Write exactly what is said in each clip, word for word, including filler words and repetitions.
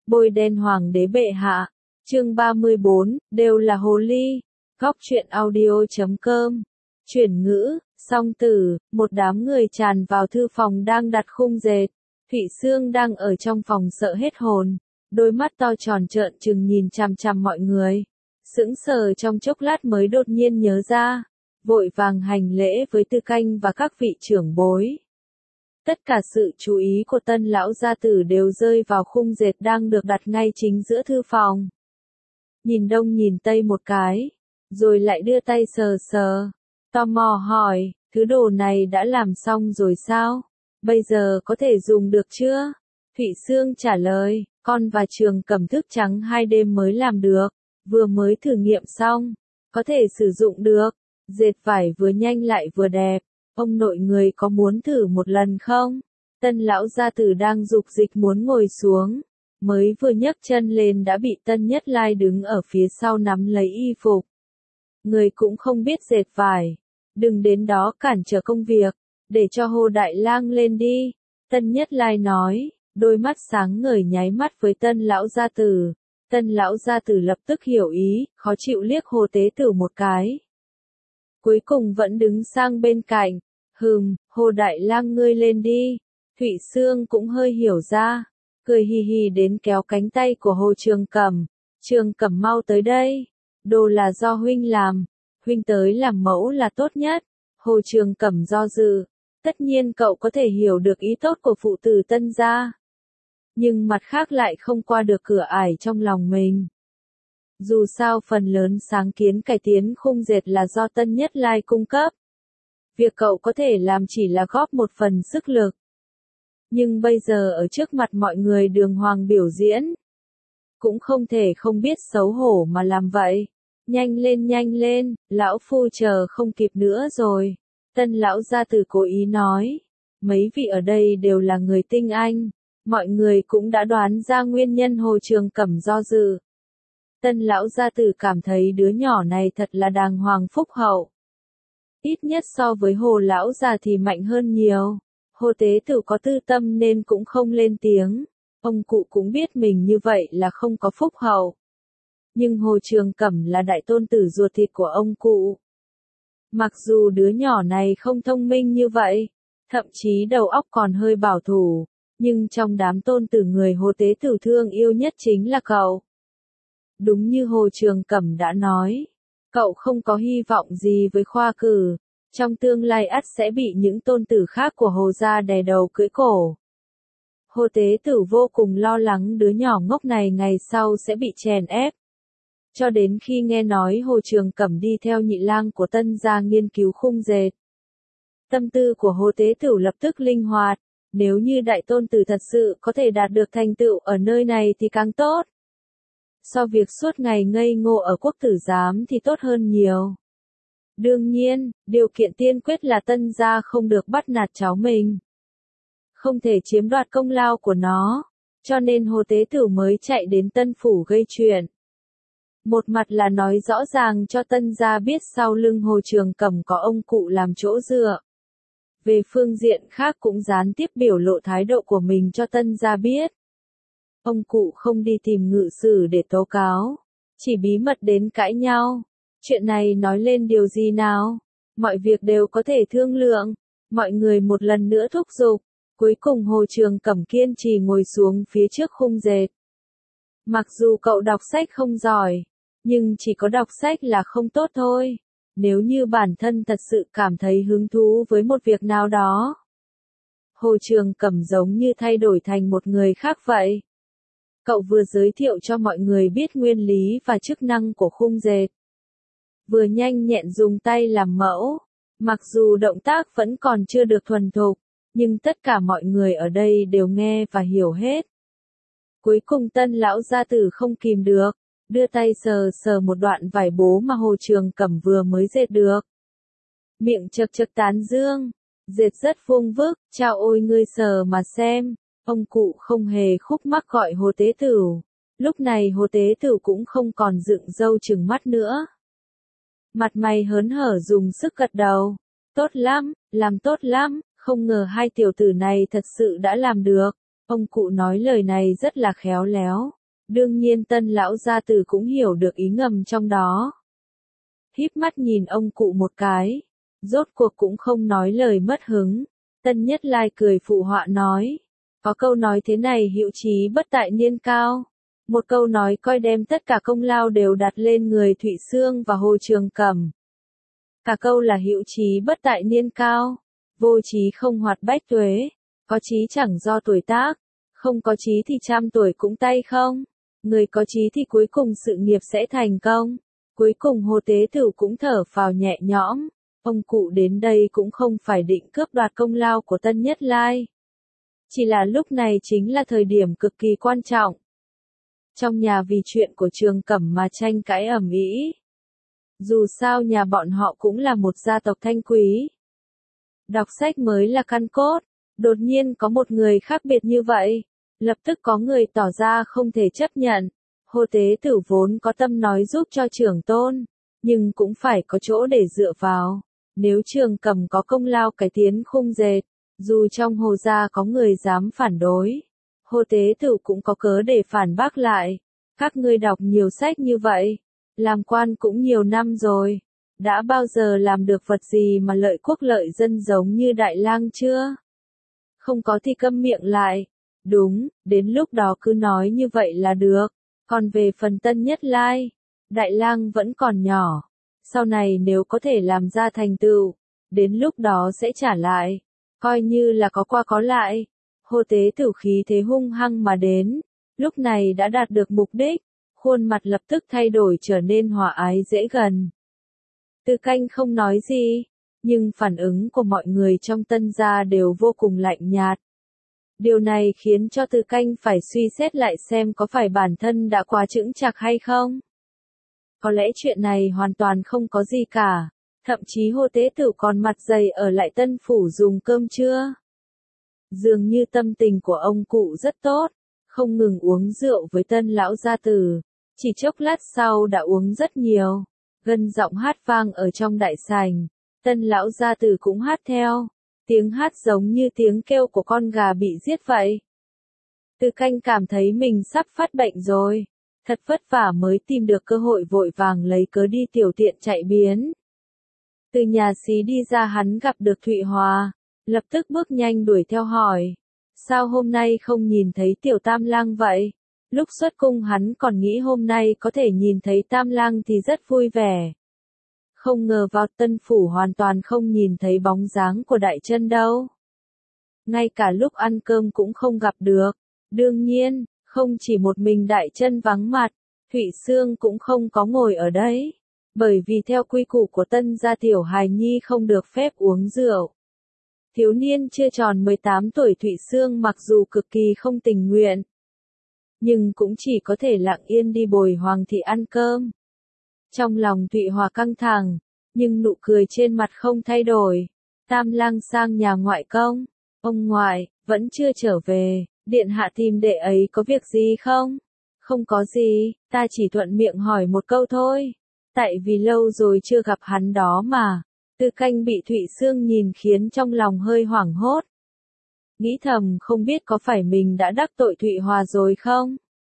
Bôi đen hoàng đế bệ hạ. Chương ba mươi bốn, đều là hồ ly. Góc truyện audio chấm com. Chuyển ngữ, song tử, một đám người tràn vào thư phòng đang đặt khung dệt. Thụy Sương đang ở trong phòng sợ hết hồn, đôi mắt to tròn trợn trừng nhìn chằm chằm mọi người. Sững sờ trong chốc lát mới đột nhiên nhớ ra, vội vàng hành lễ với Tư Canh và các vị trưởng bối. Tất cả sự chú ý của Tân lão gia tử đều rơi vào khung dệt đang được đặt ngay chính giữa thư phòng. Nhìn đông nhìn tây một cái, rồi lại đưa tay sờ sờ, tò mò hỏi, thứ đồ này đã làm xong rồi sao? Bây giờ có thể dùng được chưa? Thụy Sương trả lời, con và Trường Cẩm thức trắng hai đêm mới làm được, vừa mới thử nghiệm xong, có thể sử dụng được, dệt vải vừa nhanh lại vừa đẹp. Ông nội người có muốn thử một lần không? Tân lão gia tử đang dục dịch muốn ngồi xuống, mới vừa nhấc chân lên đã bị Tân Nhất Lai đứng ở phía sau nắm lấy y phục. Người cũng không biết dệt vải, đừng đến đó cản trở công việc, để cho Hồ Đại Lang lên đi. Tân Nhất Lai nói, đôi mắt sáng ngời nháy mắt với Tân lão gia tử. Tân lão gia tử lập tức hiểu ý, khó chịu liếc Hồ Tế Tử một cái. Cuối cùng vẫn đứng sang bên cạnh. Hừm, Hồ Đại Lang ngươi lên đi. Thụy Sương cũng hơi hiểu ra, cười hì hì đến kéo cánh tay của Hồ Trường Cẩm. Trường Cẩm mau tới đây, đồ là do huynh làm, huynh tới làm mẫu là tốt nhất. Hồ Trường Cẩm do dự, tất nhiên cậu có thể hiểu được ý tốt của phụ tử Tân gia, nhưng mặt khác lại không qua được cửa ải trong lòng mình. Dù sao phần lớn sáng kiến cải tiến khung dệt là do Tân Nhất Lai cung cấp. Việc cậu có thể làm chỉ là góp một phần sức lực. Nhưng bây giờ ở trước mặt mọi người đường hoàng biểu diễn, cũng không thể không biết xấu hổ mà làm vậy. Nhanh lên nhanh lên, lão phu chờ không kịp nữa rồi. Tân lão gia tử cố ý nói. Mấy vị ở đây đều là người tinh anh, mọi người cũng đã đoán ra nguyên nhân Hồ Trường Cẩm do dự. Tân lão gia tử cảm thấy đứa nhỏ này thật là đàng hoàng phúc hậu. Ít nhất so với Hồ lão già thì mạnh hơn nhiều. Hồ Tế Tử có tư tâm nên cũng không lên tiếng. Ông cụ cũng biết mình như vậy là không có phúc hậu. Nhưng Hồ Trường Cẩm là đại tôn tử ruột thịt của ông cụ. Mặc dù đứa nhỏ này không thông minh như vậy, thậm chí đầu óc còn hơi bảo thủ, nhưng trong đám tôn tử người Hồ Tế Tử thương yêu nhất chính là cậu. Đúng như Hồ Trường Cẩm đã nói, cậu không có hy vọng gì với khoa cử, trong tương lai ắt sẽ bị những tôn tử khác của Hồ gia đè đầu cưỡi cổ. Hồ Tế Tử vô cùng lo lắng đứa nhỏ ngốc này ngày sau sẽ bị chèn ép. Cho đến khi nghe nói Hồ Trường Cẩm đi theo nhị lang của Tân gia nghiên cứu khung dệt. Tâm tư của Hồ Tế Tử lập tức linh hoạt, nếu như đại tôn tử thật sự có thể đạt được thành tựu ở nơi này thì càng tốt. So việc suốt ngày ngây ngô ở quốc tử giám thì tốt hơn nhiều. Đương nhiên, điều kiện tiên quyết là Tân gia không được bắt nạt cháu mình. Không thể chiếm đoạt công lao của nó, cho nên Hồ Tế Tử mới chạy đến Tân phủ gây chuyện. Một mặt là nói rõ ràng cho Tân gia biết sau lưng Hồ Trường Cẩm có ông cụ làm chỗ dựa. Về phương diện khác cũng gián tiếp biểu lộ thái độ của mình cho Tân gia biết. Ông cụ không đi tìm ngự sử để tố cáo, chỉ bí mật đến cãi nhau. Chuyện này nói lên điều gì nào? Mọi việc đều có thể thương lượng. Mọi người một lần nữa thúc giục. Cuối cùng Hồ Trường Cẩm kiên trì ngồi xuống phía trước khung dệt. Mặc dù cậu đọc sách không giỏi, nhưng chỉ có đọc sách là không tốt thôi. Nếu như bản thân thật sự cảm thấy hứng thú với một việc nào đó, Hồ Trường Cẩm giống như thay đổi thành một người khác vậy. Cậu vừa giới thiệu cho mọi người biết nguyên lý và chức năng của khung dệt, vừa nhanh nhẹn dùng tay làm mẫu. Mặc dù động tác vẫn còn chưa được thuần thục, nhưng tất cả mọi người ở đây đều nghe và hiểu hết. Cuối cùng Tân lão gia tử không kìm được, đưa tay sờ sờ một đoạn vải bố mà Hồ Trường Cẩm vừa mới dệt được. Miệng chật chật tán dương, dệt rất vuông vức, chao ôi ngươi sờ mà xem. Ông cụ không hề khúc mắc gọi Hồ Tế Tử. Lúc này Hồ Tế Tử cũng không còn dựng râu trừng mắt nữa. Mặt mày hớn hở dùng sức gật đầu. Tốt lắm, làm tốt lắm, không ngờ hai tiểu tử này thật sự đã làm được. Ông cụ nói lời này rất là khéo léo, Đương nhiên Tân lão gia tử cũng hiểu được ý ngầm trong đó. Híp mắt nhìn ông cụ một cái, rốt cuộc cũng không nói lời mất hứng. Tân Nhất Lai cười phụ họa nói, có câu nói thế này hữu chí bất tại niên cao. Một câu nói coi đem tất cả công lao đều đặt lên người Thụy Xương và Hồ Trường Cẩm. Cả câu là hữu chí bất tại niên cao, vô chí không hoạt bách tuế, có chí chẳng do tuổi tác, không có chí thì trăm tuổi cũng tay không, người có chí thì cuối cùng sự nghiệp sẽ thành công. Cuối cùng Hồ Tế Tửu cũng thở phào nhẹ nhõm, ông cụ đến đây cũng không phải định cướp đoạt công lao của Tân Nhất Lai. Chỉ là lúc này chính là thời điểm cực kỳ quan trọng. Trong nhà vì chuyện của Trường Cẩm mà tranh cãi ầm ĩ. Dù sao nhà bọn họ cũng là một gia tộc thanh quý. Đọc sách mới là căn cốt, đột nhiên có một người khác biệt như vậy, lập tức có người tỏ ra không thể chấp nhận. Hồ Tế Tửu vốn có tâm nói giúp cho trưởng tôn, nhưng cũng phải có chỗ để dựa vào. Nếu Trường Cẩm có công lao cải tiến khung dệt, dù trong Hồ gia có người dám phản đối, Hồ Tế Tửu cũng có cớ để phản bác lại. Các ngươi đọc nhiều sách như vậy, làm quan cũng nhiều năm rồi, đã bao giờ làm được vật gì mà lợi quốc lợi dân giống như Đại Lang chưa? Không có thì câm miệng lại. Đúng, đến lúc đó cứ nói như vậy là được. Còn về phần Tân Nhất Lai, Đại Lang vẫn còn nhỏ, sau này nếu có thể làm ra thành tựu, đến lúc đó sẽ trả lại, coi như là có qua có lại. Hồ Tế Tửu khí thế hung hăng mà đến, lúc này đã đạt được mục đích, khuôn mặt lập tức thay đổi trở nên hòa ái dễ gần. Từ Canh không nói gì, nhưng phản ứng của mọi người trong Tân gia đều vô cùng lạnh nhạt. Điều này khiến cho Từ Canh phải suy xét lại xem có phải bản thân đã quá chững chạc hay không. Có lẽ chuyện này hoàn toàn không có gì cả, thậm chí Hồ Tế Tửu còn mặt dày ở lại Tân phủ dùng cơm trưa. Dường như tâm tình của ông cụ rất tốt, không ngừng uống rượu với Tân lão gia tử, chỉ chốc lát sau đã uống rất nhiều, gân giọng hát vang ở trong đại sảnh. Tân lão gia tử cũng hát theo. Tiếng hát giống như tiếng kêu của con gà bị giết vậy. Từ Canh cảm thấy mình sắp phát bệnh rồi. Thật vất vả mới tìm được cơ hội vội vàng lấy cớ đi tiểu tiện chạy biến. Từ nhà xí đi ra hắn gặp được Thụy Hòa. Lập tức bước nhanh đuổi theo hỏi. Sao hôm nay không nhìn thấy tiểu Tam Lang vậy? Lúc xuất cung hắn còn nghĩ hôm nay có thể nhìn thấy Tam Lang thì rất vui vẻ. Không ngờ vào Tân phủ hoàn toàn không nhìn thấy bóng dáng của Đại Chân đâu. Ngay cả lúc ăn cơm cũng không gặp được. Đương nhiên, không chỉ một mình Đại Chân vắng mặt, Thụy Xương cũng không có ngồi ở đấy. Bởi vì theo quy củ của Tân gia tiểu hài nhi không được phép uống rượu. Thiếu niên chưa tròn mười tám tuổi Thụy Xương mặc dù cực kỳ không tình nguyện, nhưng cũng chỉ có thể lặng yên đi bồi Hoàng thị ăn cơm. Trong lòng Thụy Hòa căng thẳng, nhưng nụ cười trên mặt không thay đổi. Tam Lang sang nhà ngoại công. Ông ngoại, vẫn chưa trở về, điện hạ tìm đệ ấy có việc gì không? Không có gì, ta chỉ thuận miệng hỏi một câu thôi. Tại vì lâu rồi chưa gặp hắn đó mà. Từ Canh bị Thụy Xương nhìn khiến trong lòng hơi hoảng hốt. Nghĩ thầm không biết có phải mình đã đắc tội Thụy Hòa rồi không?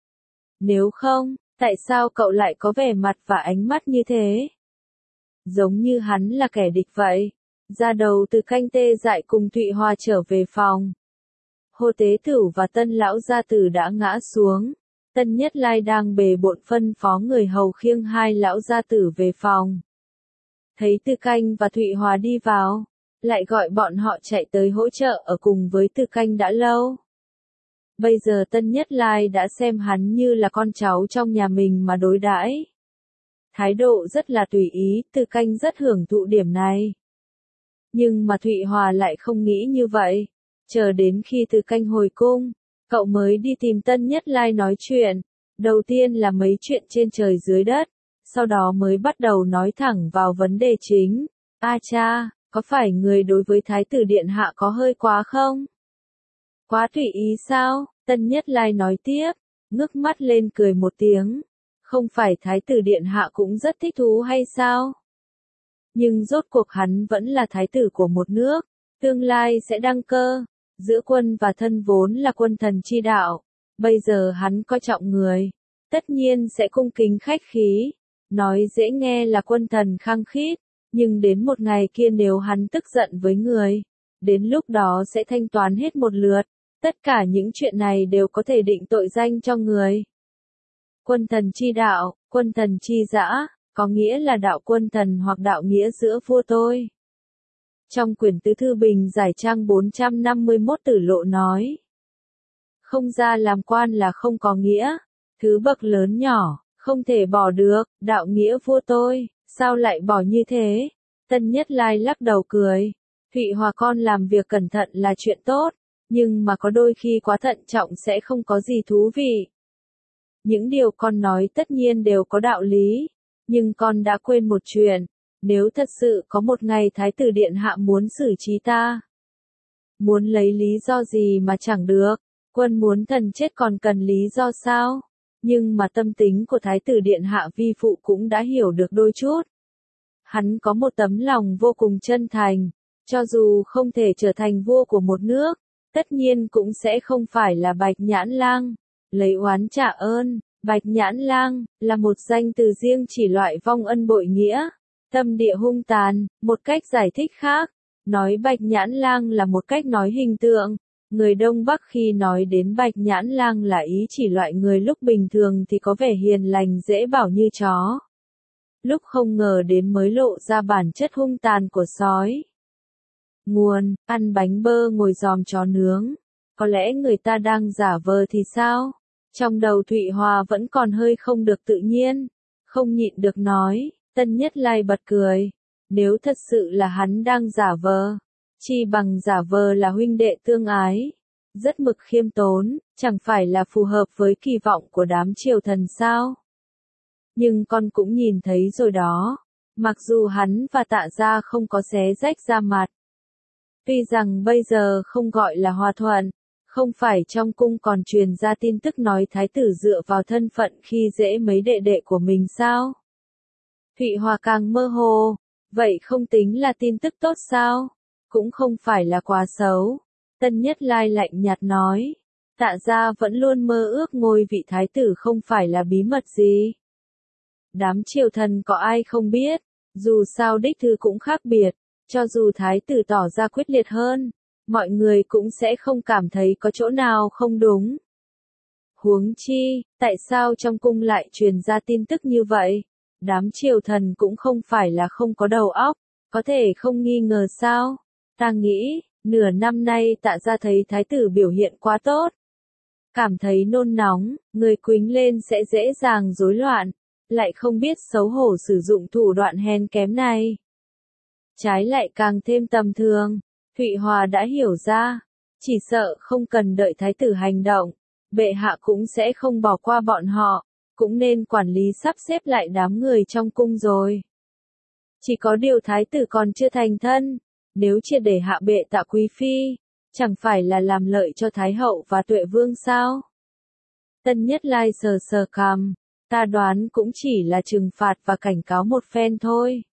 Nếu không, tại sao cậu lại có vẻ mặt và ánh mắt như thế? Giống như hắn là kẻ địch vậy. Ra đầu Từ Canh tê dại cùng Thụy Hòa trở về phòng. Hồ Tế Tửu và Tân lão gia tử đã ngã xuống. Tân Nhất Lai đang bề bộn phân phó người hầu khiêng hai lão gia tử về phòng. Thấy Từ Canh và Thụy Hòa đi vào, lại gọi bọn họ chạy tới hỗ trợ ở cùng với Từ Canh đã lâu. Bây giờ Tân Nhất Lai đã xem hắn như là con cháu trong nhà mình mà đối đãi. Thái độ rất là tùy ý, Từ Canh rất hưởng thụ điểm này. Nhưng mà Thụy Hòa lại không nghĩ như vậy. Chờ đến khi Từ Canh hồi cung, cậu mới đi tìm Tân Nhất Lai nói chuyện. Đầu tiên là mấy chuyện trên trời dưới đất, sau đó mới bắt đầu nói thẳng vào vấn đề chính. A cha, có phải người đối với Thái tử Điện Hạ có hơi quá không? Quá tùy ý sao? Tân Nhất Lai nói tiếp, ngước mắt lên cười một tiếng. Không phải Thái tử Điện Hạ cũng rất thích thú hay sao? Nhưng rốt cuộc hắn vẫn là Thái tử của một nước, tương lai sẽ đăng cơ. Giữa quân và thân vốn là quân thần chi đạo. Bây giờ hắn coi trọng người, tất nhiên sẽ cung kính khách khí, nói dễ nghe là quân thần khăng khít, nhưng đến một ngày kia nếu hắn tức giận với người, đến lúc đó sẽ thanh toán hết một lượt, tất cả những chuyện này đều có thể định tội danh cho người. Quân thần chi đạo, quân thần chi dã, có nghĩa là đạo quân thần hoặc đạo nghĩa giữa vua tôi. Trong quyển tứ thư bình giải trang bốn trăm năm mươi mốt Tử Lộ nói, không ra làm quan là không có nghĩa, thứ bậc lớn nhỏ, không thể bỏ được, đạo nghĩa vua tôi, sao lại bỏ như thế? Tân Nhất Lai lắc đầu cười, Thụy Hòa con làm việc cẩn thận là chuyện tốt, nhưng mà có đôi khi quá thận trọng sẽ không có gì thú vị. Những điều con nói tất nhiên đều có đạo lý, nhưng con đã quên một chuyện, nếu thật sự có một ngày Thái tử Điện Hạ muốn xử trí ta, muốn lấy lý do gì mà chẳng được, quân muốn thần chết còn cần lý do sao? Nhưng mà tâm tính của Thái tử Điện Hạ vi phụ cũng đã hiểu được đôi chút. Hắn có một tấm lòng vô cùng chân thành, cho dù không thể trở thành vua của một nước, tất nhiên cũng sẽ không phải là Bạch Nhãn Lang. Lấy oán trả ơn, Bạch Nhãn Lang là một danh từ riêng chỉ loại vong ân bội nghĩa, tâm địa hung tàn. Một cách giải thích khác, nói Bạch Nhãn Lang là một cách nói hình tượng. Người Đông Bắc khi nói đến Bạch Nhãn Lang là ý chỉ loại người lúc bình thường thì có vẻ hiền lành dễ bảo như chó, lúc không ngờ đến mới lộ ra bản chất hung tàn của sói. Nguồn, ăn bánh bơ ngồi giòm chó nướng. Có lẽ người ta đang giả vờ thì sao? Trong đầu Thụy Hòa vẫn còn hơi không được tự nhiên, không nhịn được nói, Tân Nhất Lai bật cười. Nếu thật sự là hắn đang giả vờ, chi bằng giả vờ là huynh đệ tương ái, rất mực khiêm tốn, chẳng phải là phù hợp với kỳ vọng của đám triều thần sao? Nhưng con cũng nhìn thấy rồi đó, mặc dù hắn và Tạ Gia không có xé rách da mặt, tuy rằng bây giờ không gọi là hòa thuận, không phải trong cung còn truyền ra tin tức nói thái tử dựa vào thân phận khi dễ mấy đệ đệ của mình sao? Thụy Hòa càng mơ hồ, vậy không tính là tin tức tốt sao? Cũng không phải là quá xấu. Tân Nhất Lai lạnh nhạt nói, Tạ Gia vẫn luôn mơ ước ngôi vị thái tử không phải là bí mật gì. Đám triều thần có ai không biết, dù sao đích thư cũng khác biệt, cho dù thái tử tỏ ra quyết liệt hơn, mọi người cũng sẽ không cảm thấy có chỗ nào không đúng. Huống chi, tại sao trong cung lại truyền ra tin tức như vậy? Đám triều thần cũng không phải là không có đầu óc, có thể không nghi ngờ sao? Ta nghĩ, nửa năm nay Tạ Gia thấy thái tử biểu hiện quá tốt, cảm thấy nôn nóng, người quýnh lên sẽ dễ dàng rối loạn, lại không biết xấu hổ sử dụng thủ đoạn hèn kém này. Trái lại càng thêm tầm thường, Thụy Hòa đã hiểu ra, chỉ sợ không cần đợi thái tử hành động, bệ hạ cũng sẽ không bỏ qua bọn họ, cũng nên quản lý sắp xếp lại đám người trong cung rồi. Chỉ có điều thái tử còn chưa thành thân, nếu triệt để hạ bệ Tạ quý phi, chẳng phải là làm lợi cho thái hậu và Tuệ vương sao? Tân Nhất Lai sờ sờ cằm, ta đoán cũng chỉ là trừng phạt và cảnh cáo một phen thôi.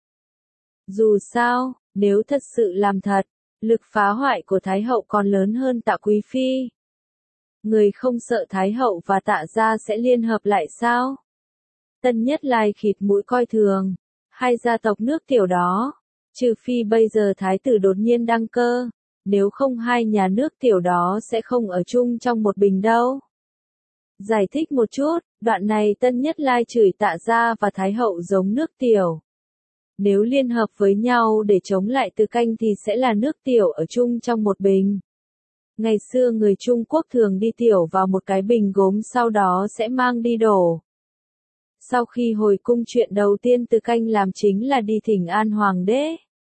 Dù sao, nếu thật sự làm thật, lực phá hoại của thái hậu còn lớn hơn Tạ quý phi. Người không sợ thái hậu và Tạ Gia sẽ liên hợp lại sao? Tân Nhất Lai khịt mũi coi thường, hai gia tộc nước tiểu đó, trừ phi bây giờ thái tử đột nhiên đăng cơ, nếu không hai nhà nước tiểu đó sẽ không ở chung trong một bình đâu. Giải thích một chút, đoạn này Tân Nhất Lai chửi Tạ Gia và thái hậu giống nước tiểu. Nếu liên hợp với nhau để chống lại Từ Canh thì sẽ là nước tiểu ở chung trong một bình. Ngày xưa người Trung Quốc thường đi tiểu vào một cái bình gốm sau đó sẽ mang đi đổ. Sau khi hồi cung chuyện đầu tiên Từ Canh làm chính là đi thỉnh an hoàng đế.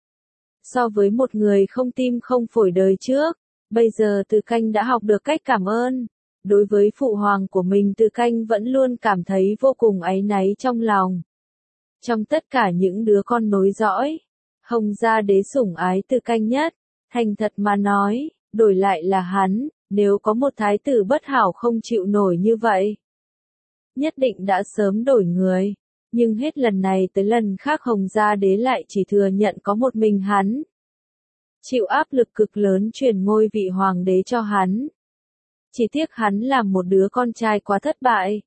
So với một người không tim không phổi đời trước, bây giờ Từ Canh đã học được cách cảm ơn. Đối với phụ hoàng của mình Từ Canh vẫn luôn cảm thấy vô cùng áy náy trong lòng. Trong tất cả những đứa con nối dõi, Hồng gia đế sủng ái Từ Canh nhất, thành thật mà nói, đổi lại là hắn, nếu có một thái tử bất hảo không chịu nổi như vậy, nhất định đã sớm đổi người, nhưng hết lần này tới lần khác Hồng gia đế lại chỉ thừa nhận có một mình hắn. Chịu áp lực cực lớn truyền ngôi vị hoàng đế cho hắn. Chỉ tiếc hắn là một đứa con trai quá thất bại,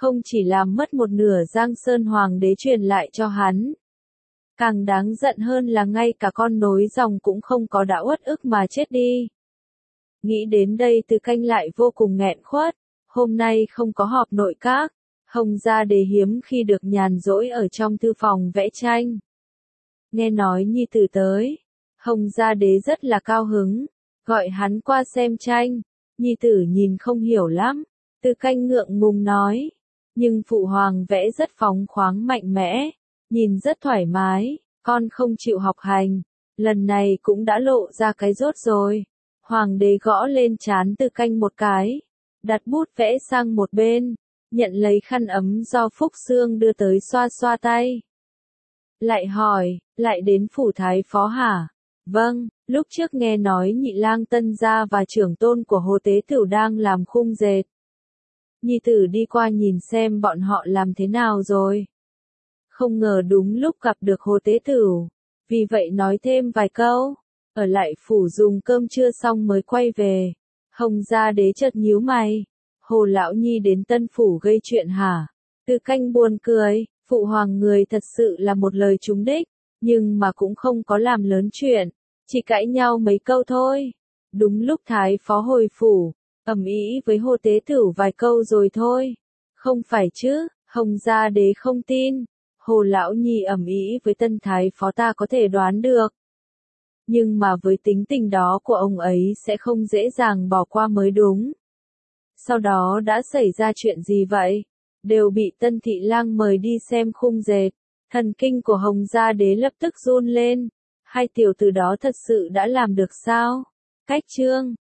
không chỉ làm mất một nửa Giang Sơn Hoàng đế truyền lại cho hắn. Càng đáng giận hơn là ngay cả con nối dòng cũng không có đã uất ức mà chết đi. Nghĩ đến đây Từ Canh lại vô cùng nghẹn khuất, hôm nay không có họp nội các, Hồng Gia Đế hiếm khi được nhàn rỗi ở trong thư phòng vẽ tranh. Nghe nói nhi tử tới, Hồng Gia Đế rất là cao hứng, gọi hắn qua xem tranh, nhi tử nhìn không hiểu lắm, Từ Canh ngượng ngùng nói, nhưng phụ hoàng vẽ rất phóng khoáng mạnh mẽ, nhìn rất thoải mái, con không chịu học hành, lần này cũng đã lộ ra cái rốt rồi. Hoàng đế gõ lên trán Từ Canh một cái, đặt bút vẽ sang một bên, nhận lấy khăn ấm do Phúc Sương đưa tới xoa xoa tay. Lại hỏi, lại đến phủ thái phó hả? Vâng, lúc trước nghe nói nhị lang Tân gia và trưởng tôn của Hồ Tế Tửu đang làm khung dệt. Nhi tử đi qua nhìn xem bọn họ làm thế nào rồi. Không ngờ đúng lúc gặp được Hồ Tế Tửu, vì vậy nói thêm vài câu, ở lại phủ dùng cơm trưa xong mới quay về. Hồng Gia Đế chợt nhíu mày, Hồ lão nhi đến Tân phủ gây chuyện hả? Từ Canh buồn cười, phụ hoàng người thật sự là một lời trúng đích, nhưng mà cũng không có làm lớn chuyện, chỉ cãi nhau mấy câu thôi. Đúng lúc thái phó hồi phủ, ầm ĩ với Hồ Tế Tửu vài câu rồi thôi. Không phải chứ, Hồng Gia Đế không tin. Hồ lão nhi ầm ĩ với tân thái phó ta có thể đoán được. Nhưng mà với tính tình đó của ông ấy sẽ không dễ dàng bỏ qua mới đúng. Sau đó đã xảy ra chuyện gì vậy? Đều bị Tân Thị Lang mời đi xem khung dệt. Thần kinh của Hồng Gia Đế lập tức run lên. Hai tiểu tử đó thật sự đã làm được sao? Cách chương